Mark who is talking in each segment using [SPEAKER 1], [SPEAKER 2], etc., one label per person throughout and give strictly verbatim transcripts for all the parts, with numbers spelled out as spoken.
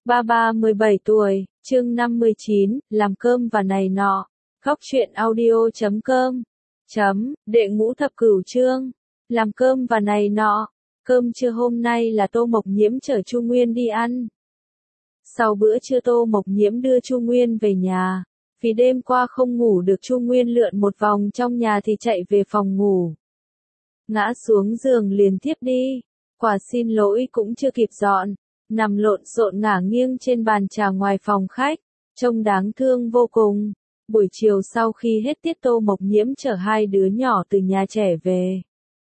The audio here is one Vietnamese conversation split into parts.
[SPEAKER 1] Ba ba mười bảy tuổi, chương năm mươi chín, làm cơm và này nọ. Góc truyện audio chấm com. Chấm, đệ ngũ thập cửu chương. Làm cơm và này nọ. Cơm trưa hôm nay là Tô Mộc Nhiễm chở Chu Nguyên đi ăn. Sau bữa trưa Tô Mộc Nhiễm đưa Chu Nguyên về nhà. Vì đêm qua không ngủ được, Chu Nguyên lượn một vòng trong nhà thì chạy về phòng ngủ. Ngã xuống giường liền thiếp đi. Quả xin lỗi cũng chưa kịp dọn. Nằm lộn xộn ngả nghiêng trên bàn trà ngoài phòng khách, trông đáng thương vô cùng. Buổi chiều sau khi hết tiết, Tô Mộc Nhiễm chở hai đứa nhỏ từ nhà trẻ về.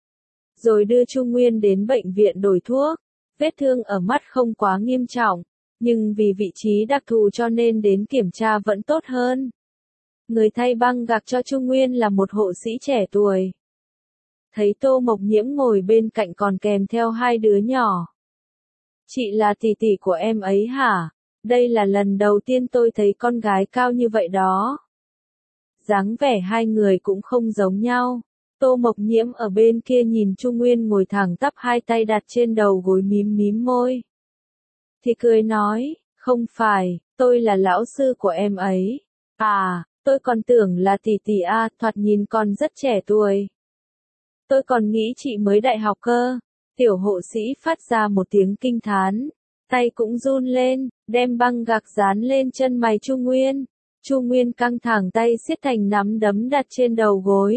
[SPEAKER 1] Rồi đưa Chu Nguyên đến bệnh viện đổi thuốc. Vết thương ở mắt không quá nghiêm trọng, nhưng vì vị trí đặc thù cho nên đến kiểm tra vẫn tốt hơn. Người thay băng gạc cho Chu Nguyên là một hộ sĩ trẻ tuổi. Thấy Tô Mộc Nhiễm ngồi bên cạnh còn kèm theo hai đứa nhỏ. Chị là tỷ tỷ của em ấy hả? Đây là lần đầu tiên tôi thấy con gái cao như vậy đó. Dáng vẻ hai người cũng không giống nhau. Tô Mộc Nhiễm ở bên kia nhìn Chu Nguyên ngồi thẳng tắp, hai tay đặt trên đầu gối, mím mím môi. Thì cười nói, không phải, tôi là lão sư của em ấy. À, tôi còn tưởng là tỷ tỷ a, thoạt nhìn con rất trẻ tuổi. Tôi còn nghĩ chị mới đại học cơ. Tiểu hộ sĩ phát ra một tiếng kinh thán, tay cũng run lên, đem băng gạc dán lên chân mày Chu Nguyên. Chu Nguyên căng thẳng, tay siết thành nắm đấm đặt trên đầu gối.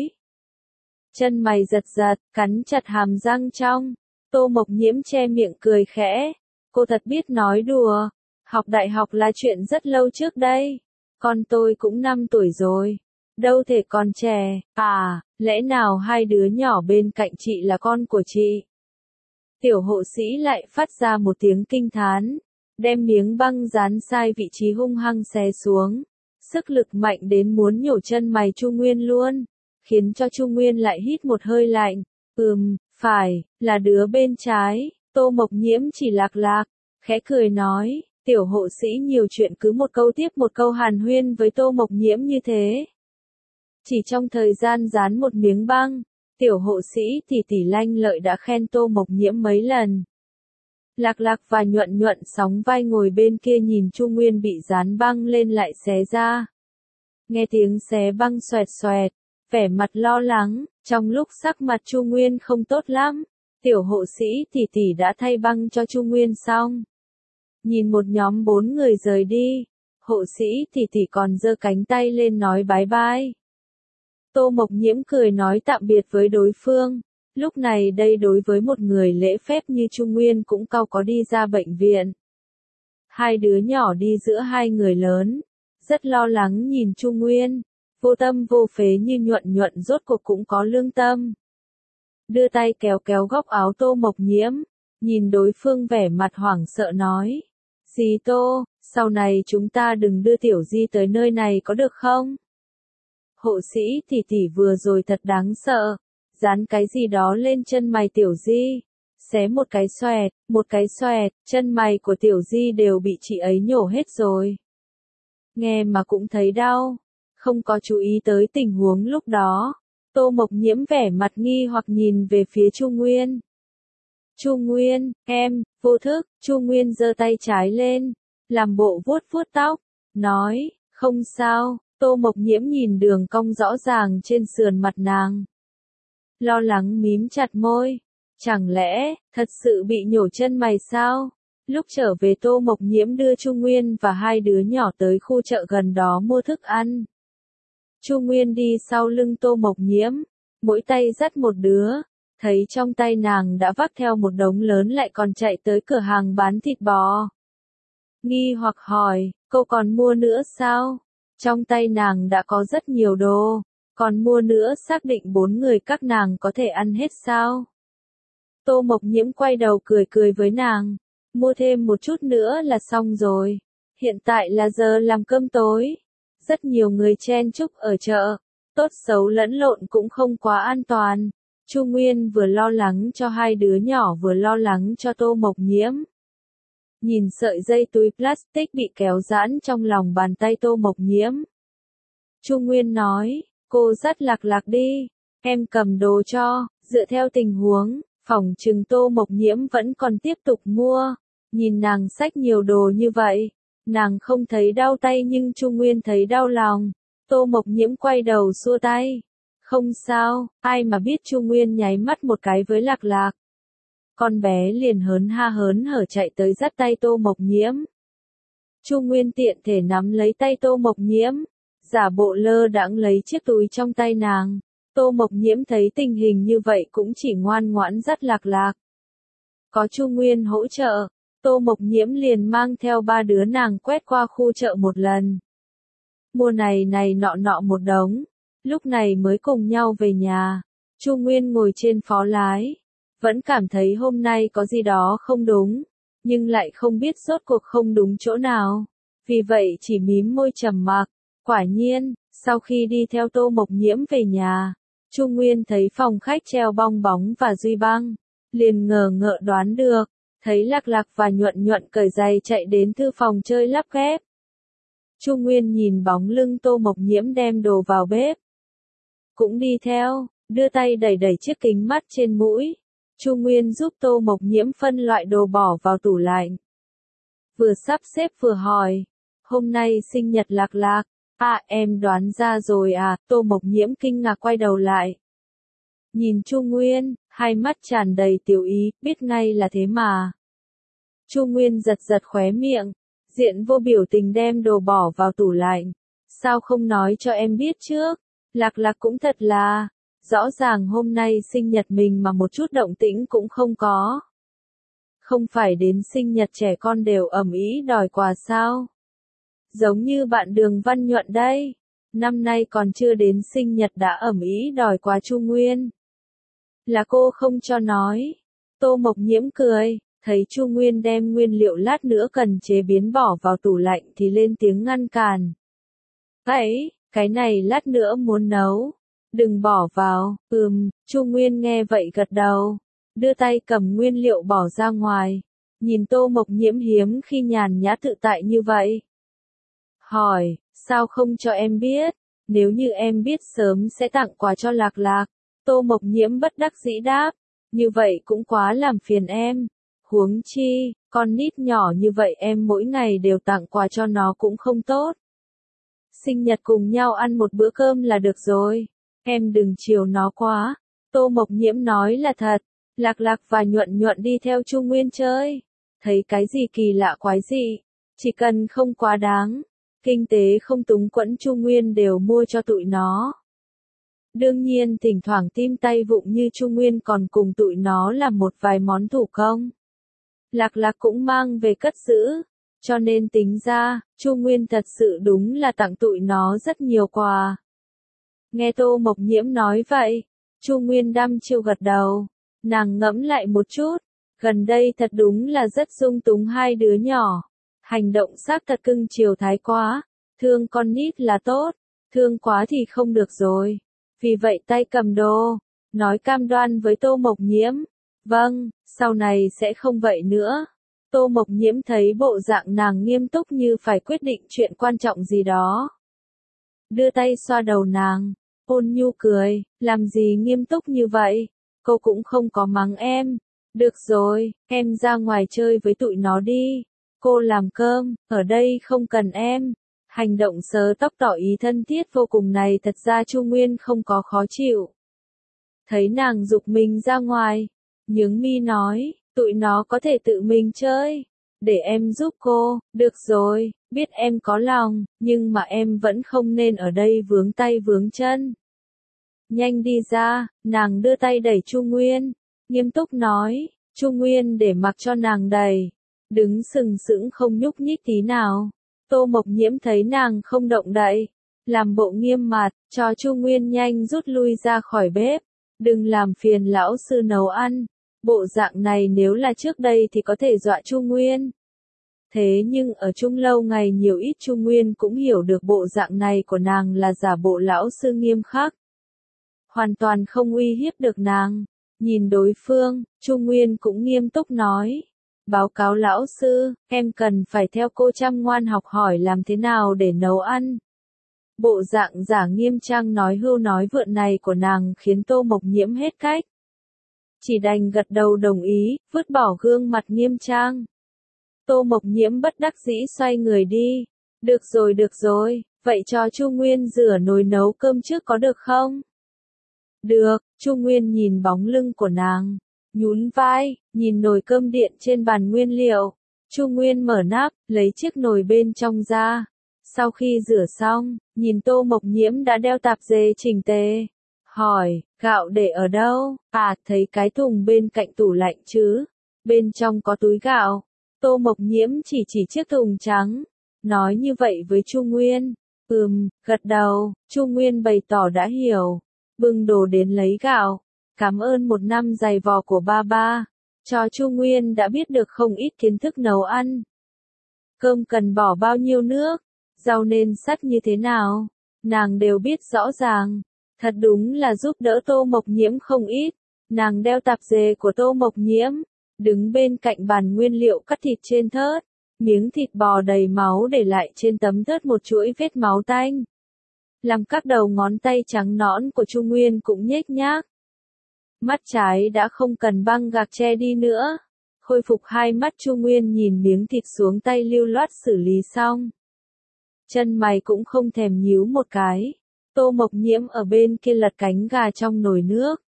[SPEAKER 1] Chân mày giật giật, cắn chặt hàm răng trong. Tô Mộc Nhiễm che miệng cười khẽ. Cô thật biết nói đùa. Học đại học là chuyện rất lâu trước đây. Con tôi cũng năm tuổi rồi. Đâu thể còn trẻ. À, lẽ nào hai đứa nhỏ bên cạnh chị là con của chị? Tiểu hộ sĩ lại phát ra một tiếng kinh thán, đem miếng băng dán sai vị trí hung hăng xé xuống. Sức lực mạnh đến muốn nhổ chân mày Chu Nguyên luôn, khiến cho Chu Nguyên lại hít một hơi lạnh. Ừm, phải, là đứa bên trái. Tô Mộc Nhiễm chỉ lạc lạc, khẽ cười nói. Tiểu hộ sĩ nhiều chuyện cứ một câu tiếp một câu hàn huyên với Tô Mộc Nhiễm như thế. Chỉ trong thời gian dán một miếng băng, tiểu hộ sĩ tỷ tỷ lanh lợi đã khen Tô Mộc Nhiễm mấy lần. Lạc lạc và nhuận nhuận sóng vai ngồi bên kia nhìn Chu Nguyên bị dán băng lên lại xé ra. Nghe tiếng xé băng xoẹt xoẹt, vẻ mặt lo lắng, trong lúc sắc mặt Chu Nguyên không tốt lắm, tiểu hộ sĩ tỷ tỷ đã thay băng cho Chu Nguyên xong. Nhìn một nhóm bốn người rời đi, hộ sĩ tỷ tỷ còn giơ cánh tay lên nói bái bai. Tô Mộc Nhiễm cười nói tạm biệt với đối phương. Lúc này đây đối với một người lễ phép như Chu Nguyên cũng cau có đi ra bệnh viện. Hai đứa nhỏ đi giữa hai người lớn, rất lo lắng nhìn Chu Nguyên. Vô tâm vô phế như nhuận nhuận rốt cuộc cũng có lương tâm. Đưa tay kéo kéo góc áo Tô Mộc Nhiễm, nhìn đối phương vẻ mặt hoảng sợ nói. Dì Tô, sau này chúng ta đừng đưa Tiểu Di tới nơi này có được không? Hộ sĩ tỷ tỷ vừa rồi thật đáng sợ, dán cái gì đó lên chân mày Tiểu Di, xé một cái xoẹt, một cái xoẹt, chân mày của Tiểu Di đều bị chị ấy nhổ hết rồi. Nghe mà cũng thấy đau, không có chú ý tới tình huống lúc đó. Tô Mộc Nhiễm vẻ mặt nghi hoặc nhìn về phía Chu Nguyên. Chu Nguyên, em, vô thức. Chu Nguyên giơ tay trái lên, làm bộ vuốt vuốt tóc, nói, không sao. Tô Mộc Nhiễm nhìn đường cong rõ ràng trên sườn mặt nàng. Lo lắng mím chặt môi. Chẳng lẽ, thật sự bị nhổ chân mày sao? Lúc trở về Tô Mộc Nhiễm đưa Chu Nguyên và hai đứa nhỏ tới khu chợ gần đó mua thức ăn. Chu Nguyên đi sau lưng Tô Mộc Nhiễm, mỗi tay dắt một đứa. Thấy trong tay nàng đã vác theo một đống lớn lại còn chạy tới cửa hàng bán thịt bò. Nghi hoặc hỏi, cô còn mua nữa sao? Trong tay nàng đã có rất nhiều đồ, còn mua nữa xác định bốn người các nàng có thể ăn hết sao? Tô Mộc Nhiễm quay đầu cười cười với nàng, mua thêm một chút nữa là xong rồi. Hiện tại là giờ làm cơm tối, rất nhiều người chen chúc ở chợ, tốt xấu lẫn lộn cũng không quá an toàn. Chu Nguyên vừa lo lắng cho hai đứa nhỏ vừa lo lắng cho Tô Mộc Nhiễm. Nhìn sợi dây túi plastic bị kéo giãn trong lòng bàn tay Tô Mộc Nhiễm. Chu Nguyên nói, cô dắt lạc lạc đi, em cầm đồ cho. Dựa theo tình huống, phỏng chừng Tô Mộc Nhiễm vẫn còn tiếp tục mua. Nhìn nàng xách nhiều đồ như vậy, nàng không thấy đau tay nhưng Trung Nguyên thấy đau lòng. Tô Mộc Nhiễm quay đầu xua tay. Không sao, ai mà biết. Trung Nguyên nháy mắt một cái với Lạc Lạc. Con bé liền hớn ha hớn hở chạy tới dắt tay Tô Mộc Nhiễm. Trung Nguyên tiện thể nắm lấy tay Tô Mộc Nhiễm, giả bộ lơ đãng lấy chiếc túi trong tay nàng. Tô Mộc Nhiễm thấy tình hình như vậy cũng chỉ ngoan ngoãn dắt Lạc Lạc. Có Trung Nguyên hỗ trợ, Tô Mộc Nhiễm liền mang theo ba đứa nàng quét qua khu chợ một lần. Mua này này nọ nọ một đống, lúc này mới cùng nhau về nhà. Trung Nguyên ngồi trên phó lái, vẫn cảm thấy hôm nay có gì đó không đúng, nhưng lại không biết rốt cuộc không đúng chỗ nào. Vì vậy chỉ mím môi trầm mặc. Quả nhiên, sau khi đi theo Tô Mộc Nhiễm về nhà, Trung Nguyên thấy phòng khách treo bong bóng và duy băng, liền ngờ ngợ đoán được, thấy Lạc Lạc và Nhuận Nhuận cởi giày chạy đến thư phòng chơi lắp ghép. Trung Nguyên nhìn bóng lưng Tô Mộc Nhiễm đem đồ vào bếp, cũng đi theo, đưa tay đẩy đẩy chiếc kính mắt trên mũi. Trung Nguyên giúp Tô Mộc Nhiễm phân loại đồ bỏ vào tủ lạnh. Vừa sắp xếp vừa hỏi, hôm nay sinh nhật Lạc Lạc. À, em đoán ra rồi à. Tô Mộc Nhiễm kinh ngạc quay đầu lại. Nhìn Trung Nguyên, hai mắt tràn đầy tiểu ý, biết ngay là thế mà. Trung Nguyên giật giật khóe miệng, diện vô biểu tình đem đồ bỏ vào tủ lạnh. Sao không nói cho em biết trước? Lạc Lạc cũng thật là, rõ ràng hôm nay sinh nhật mình mà một chút động tĩnh cũng không có. Không phải đến sinh nhật trẻ con đều ầm ĩ đòi quà sao? Giống như bạn Đường Văn Nhuận đây, năm nay còn chưa đến sinh nhật đã ầm ĩ đòi quà Trung Nguyên. Là cô không cho nói. Tô Mộc Nhiễm cười, thấy Trung Nguyên đem nguyên liệu lát nữa cần chế biến bỏ vào tủ lạnh thì lên tiếng ngăn cản. Ấy, cái này lát nữa muốn nấu, đừng bỏ vào. Ừm, Trung Nguyên nghe vậy gật đầu, đưa tay cầm nguyên liệu bỏ ra ngoài, nhìn Tô Mộc Nhiễm hiếm khi nhàn nhã tự tại như vậy. Hỏi, sao không cho em biết, nếu như em biết sớm sẽ tặng quà cho Lạc Lạc. Tô Mộc Nhiễm bất đắc dĩ đáp, như vậy cũng quá làm phiền em. Huống chi, con nít nhỏ như vậy em mỗi ngày đều tặng quà cho nó cũng không tốt. Sinh nhật cùng nhau ăn một bữa cơm là được rồi, em đừng chiều nó quá. Tô Mộc Nhiễm nói là thật. Lạc Lạc và Nhuận Nhuận đi theo Trung Nguyên chơi, thấy cái gì kỳ lạ quái dị, chỉ cần không quá đáng, kinh tế không túng quẫn Trung Nguyên đều mua cho tụi nó. Đương nhiên thỉnh thoảng tim tay vụng như Trung Nguyên còn cùng tụi nó làm một vài món thủ công. Lạc Lạc cũng mang về cất giữ, cho nên tính ra, Trung Nguyên thật sự đúng là tặng tụi nó rất nhiều quà. Nghe Tô Mộc Nhiễm nói vậy, Trung Nguyên đăm chiêu gật đầu, nàng ngẫm lại một chút, gần đây thật đúng là rất dung túng hai đứa nhỏ. Hành động xác thật cưng chiều thái quá, thương con nít là tốt, thương quá thì không được rồi. Vì vậy tay cầm đồ, nói cam đoan với Tô Mộc Nhiễm, vâng, sau này sẽ không vậy nữa. Tô Mộc Nhiễm thấy bộ dạng nàng nghiêm túc như phải quyết định chuyện quan trọng gì đó. Đưa tay xoa đầu nàng, ôn nhu cười, làm gì nghiêm túc như vậy, cô cũng không có mắng em. Được rồi, em ra ngoài chơi với tụi nó đi. Cô làm cơm, ở đây không cần em. Hành động sờ tóc tỏ ý thân thiết vô cùng này thật ra Trung Nguyên không có khó chịu. Thấy nàng giục mình ra ngoài, nhướng mi nói, tụi nó có thể tự mình chơi, để em giúp cô. Được rồi, biết em có lòng, nhưng mà em vẫn không nên ở đây vướng tay vướng chân. Nhanh đi ra, nàng đưa tay đẩy Trung Nguyên, nghiêm túc nói. Trung Nguyên để mặc cho nàng đẩy, đứng sừng sững không nhúc nhích tí nào. Tô Mộc Nhiễm thấy nàng không động đậy, làm bộ nghiêm mặt, cho Trung Nguyên nhanh rút lui ra khỏi bếp. Đừng làm phiền lão sư nấu ăn. Bộ dạng này nếu là trước đây thì có thể dọa Trung Nguyên. Thế nhưng ở chung lâu ngày nhiều ít Trung Nguyên cũng hiểu được bộ dạng này của nàng là giả bộ lão sư nghiêm khắc. Hoàn toàn không uy hiếp được nàng. Nhìn đối phương, Trung Nguyên cũng nghiêm túc nói. Báo cáo lão sư, em cần phải theo cô chăm ngoan học hỏi làm thế nào để nấu ăn. Bộ dạng giả nghiêm trang nói hưu nói vượn này của nàng khiến Tô Mộc Nhiễm hết cách. Chỉ đành gật đầu đồng ý, vứt bỏ gương mặt nghiêm trang. Tô Mộc Nhiễm bất đắc dĩ xoay người đi. Được rồi được rồi, vậy cho Chu Nguyên rửa nồi nấu cơm trước có được không? Được, Chu Nguyên nhìn bóng lưng của nàng, nhún vai, nhìn nồi cơm điện trên bàn nguyên liệu. Chu Nguyên mở nắp, lấy chiếc nồi bên trong ra. Sau khi rửa xong, nhìn Tô Mộc Nhiễm đã đeo tạp dề chỉnh tề. Hỏi, gạo để ở đâu? À, thấy cái thùng bên cạnh tủ lạnh chứ. Bên trong có túi gạo. Tô Mộc Nhiễm chỉ chỉ chiếc thùng trắng. Nói như vậy với Chu Nguyên. Ừm, gật đầu, Chu Nguyên bày tỏ đã hiểu. Bưng đồ đến lấy gạo. Cảm ơn một năm dày vò của ba ba. Cho Chu Nguyên đã biết được không ít kiến thức nấu ăn. Cơm cần bỏ bao nhiêu nước, rau nên sắt như thế nào, nàng đều biết rõ ràng. Thật đúng là giúp đỡ Tô Mộc Nhiễm không ít. Nàng đeo tạp dề của Tô Mộc Nhiễm, đứng bên cạnh bàn nguyên liệu cắt thịt trên thớt. Miếng thịt bò đầy máu để lại trên tấm thớt một chuỗi vết máu tanh. Làm các đầu ngón tay trắng nõn của Chu Nguyên cũng nhếch nhác. Mắt trái đã không cần băng gạc che đi nữa. Khôi phục hai mắt Chu Nguyên nhìn miếng thịt xuống tay lưu loát xử lý xong. Chân mày cũng không thèm nhíu một cái. Tô Mộc Nhiễm ở bên kia lật cánh gà trong nồi nước.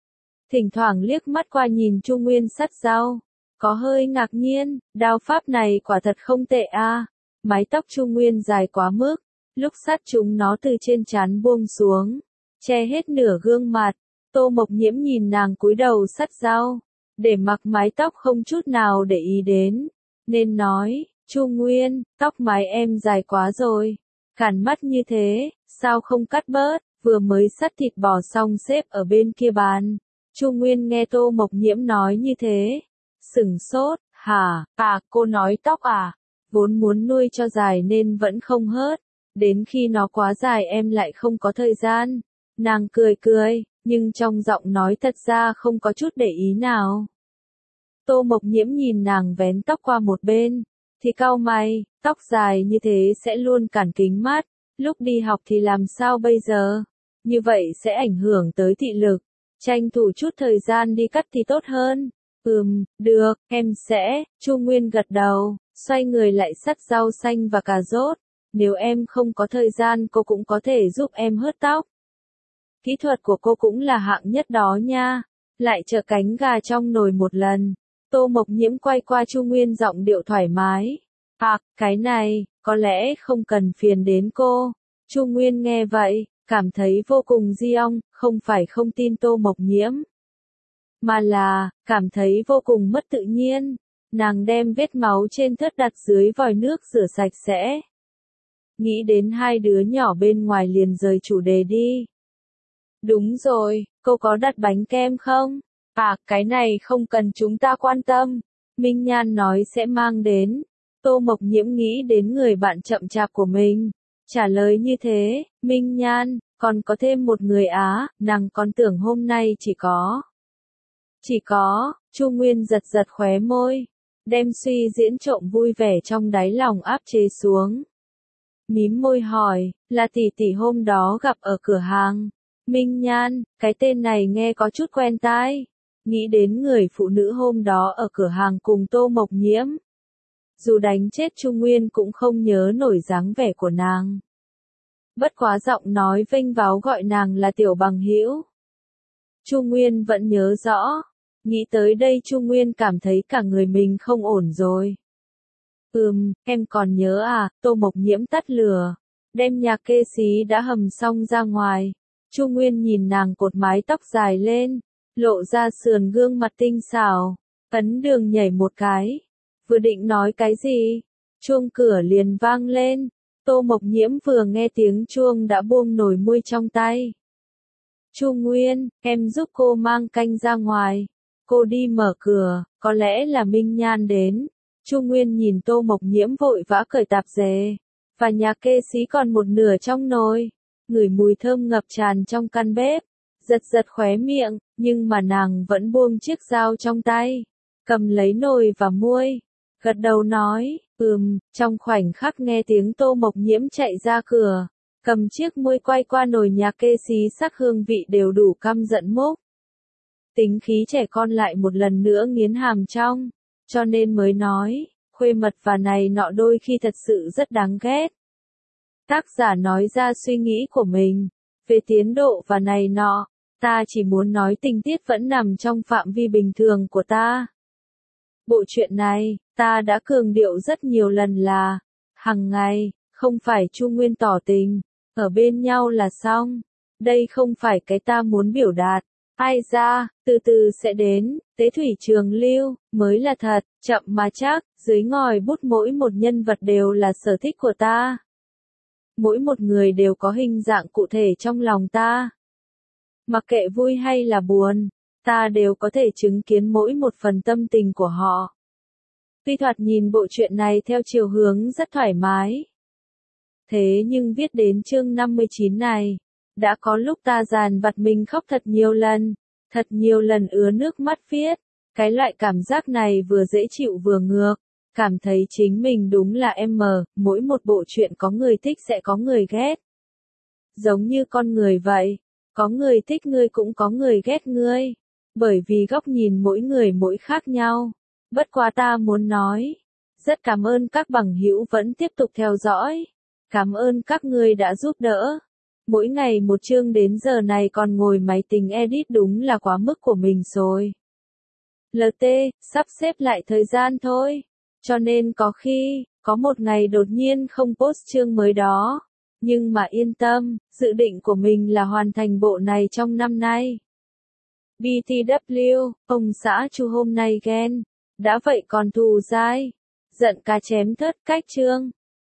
[SPEAKER 1] Thỉnh thoảng liếc mắt qua nhìn Chu Nguyên sắt rau. Có hơi ngạc nhiên, đao pháp này quả thật không tệ a. Mái tóc Chu Nguyên dài quá mức, lúc sắt chúng nó từ trên trán buông xuống, che hết nửa gương mặt. Tô Mộc Nhiễm nhìn nàng cúi đầu sắt rau, để mặc mái tóc không chút nào để ý đến, nên nói, Chu Nguyên, tóc mái em dài quá rồi, cản mắt như thế, sao không cắt bớt, vừa mới sắt thịt bò xong xếp ở bên kia bàn. Chu Nguyên nghe Tô Mộc Nhiễm nói như thế, sửng sốt, hả, à, cô nói tóc à, vốn muốn nuôi cho dài nên vẫn không hớt, đến khi nó quá dài em lại không có thời gian. Nàng cười cười, nhưng trong giọng nói thật ra không có chút để ý nào. Tô Mộc Nhiễm nhìn nàng vén tóc qua một bên, thì cau mày, tóc dài như thế sẽ luôn cản kính mắt, lúc đi học thì làm sao bây giờ? Như vậy sẽ ảnh hưởng tới thị lực, tranh thủ chút thời gian đi cắt thì tốt hơn. Ừm, được, em sẽ, Chu Nguyên gật đầu, xoay người lại sắt rau xanh và cà rốt. Nếu em không có thời gian cô cũng có thể giúp em hớt tóc. Kỹ thuật của cô cũng là hạng nhất đó nha. Lại chở cánh gà trong nồi một lần. Tô Mộc Nhiễm quay qua Chu Nguyên giọng điệu thoải mái. À, cái này, có lẽ không cần phiền đến cô. Chu Nguyên nghe vậy, cảm thấy vô cùng di ong, không phải không tin Tô Mộc Nhiễm. Mà là, cảm thấy vô cùng mất tự nhiên. Nàng đem vết máu trên thớt đặt dưới vòi nước rửa sạch sẽ. Nghĩ đến hai đứa nhỏ bên ngoài liền rời chủ đề đi. Đúng rồi, cô có đặt bánh kem không? À, cái này không cần chúng ta quan tâm. Minh Nhan nói sẽ mang đến. Tô Mộc Nhiễm nghĩ đến người bạn chậm chạp của mình. Trả lời như thế, Minh Nhan, còn có thêm một người á, nàng còn tưởng hôm nay chỉ có. Chỉ có, Chu Nguyên giật giật khóe môi. Đem suy diễn trộm vui vẻ trong đáy lòng áp chế xuống. Mím môi hỏi, là tỷ tỷ hôm đó gặp ở cửa hàng. Minh Nhan, cái tên này nghe có chút quen tai. Nghĩ đến người phụ nữ hôm đó ở cửa hàng cùng Tô Mộc Nhiễm. Dù đánh chết Chu Nguyên cũng không nhớ nổi dáng vẻ của nàng. Bất quá giọng nói vênh váo gọi nàng là tiểu bằng hữu. Chu Nguyên vẫn nhớ rõ. Nghĩ tới đây Chu Nguyên cảm thấy cả người mình không ổn rồi. Ừm, em còn nhớ à, Tô Mộc Nhiễm tắt lửa. Đem nhạc kê xí đã hầm xong ra ngoài. Chu Nguyên nhìn nàng cột mái tóc dài lên, lộ ra sườn gương mặt tinh xảo, ấn đường nhảy một cái. Vừa định nói cái gì, chuông cửa liền vang lên. Tô Mộc Nhiễm vừa nghe tiếng chuông đã buông nồi muôi trong tay. Chu Nguyên, em giúp cô mang canh ra ngoài. Cô đi mở cửa, có lẽ là Minh Nhan đến. Chu Nguyên nhìn Tô Mộc Nhiễm vội vã cởi tạp dề, và nhà kê xí còn một nửa trong nồi. Ngửi mùi thơm ngập tràn trong căn bếp, giật giật khóe miệng, nhưng mà nàng vẫn buông chiếc dao trong tay, cầm lấy nồi và muôi, gật đầu nói, ừm, trong khoảnh khắc nghe tiếng Tô Mộc Nhiễm chạy ra cửa, cầm chiếc muôi quay qua nồi nhà kê xí sắc hương vị đều đủ căm giận mốc. Tính khí trẻ con lại một lần nữa nghiến hàm trong, cho nên mới nói, khuê mật và này nọ đôi khi thật sự rất đáng ghét. Tác giả nói ra suy nghĩ của mình. Về tiến độ và này nọ, ta chỉ muốn nói tình tiết vẫn nằm trong phạm vi bình thường của ta. Bộ truyện này, ta đã cường điệu rất nhiều lần là, hằng ngày, không phải Chu Nguyên tỏ tình, ở bên nhau là xong. Đây không phải cái ta muốn biểu đạt. Ai ra, từ từ sẽ đến, tế thủy trường lưu, mới là thật, chậm mà chắc, dưới ngòi bút mỗi một nhân vật đều là sở thích của ta. Mỗi một người đều có hình dạng cụ thể trong lòng ta. Mặc kệ vui hay là buồn, ta đều có thể chứng kiến mỗi một phần tâm tình của họ. Tuy thoạt nhìn bộ truyện này theo chiều hướng rất thoải mái. Thế nhưng viết đến chương năm mươi chín này, đã có lúc ta dàn vặt mình khóc thật nhiều lần, thật nhiều lần ứa nước mắt viết. Cái loại cảm giác này vừa dễ chịu vừa ngược, cảm thấy chính mình đúng là em mờ, mỗi một bộ truyện có người thích sẽ có người ghét. Giống như con người vậy, có người thích ngươi cũng có người ghét ngươi, bởi vì góc nhìn mỗi người mỗi khác nhau. Bất quá ta muốn nói, rất cảm ơn các bằng hữu vẫn tiếp tục theo dõi, cảm ơn các ngươi đã giúp đỡ. Mỗi ngày một chương đến giờ này còn ngồi máy tính edit đúng là quá mức của mình rồi. lờ tê, sắp xếp lại thời gian thôi. Cho nên có khi, có một ngày đột nhiên không post chương mới đó. Nhưng mà yên tâm, dự định của mình là hoàn thành bộ này trong năm nay. bê tê vê, ông xã Chu hôm nay ghen. Đã vậy còn thù dai. Giận cá chém thớt cách chương.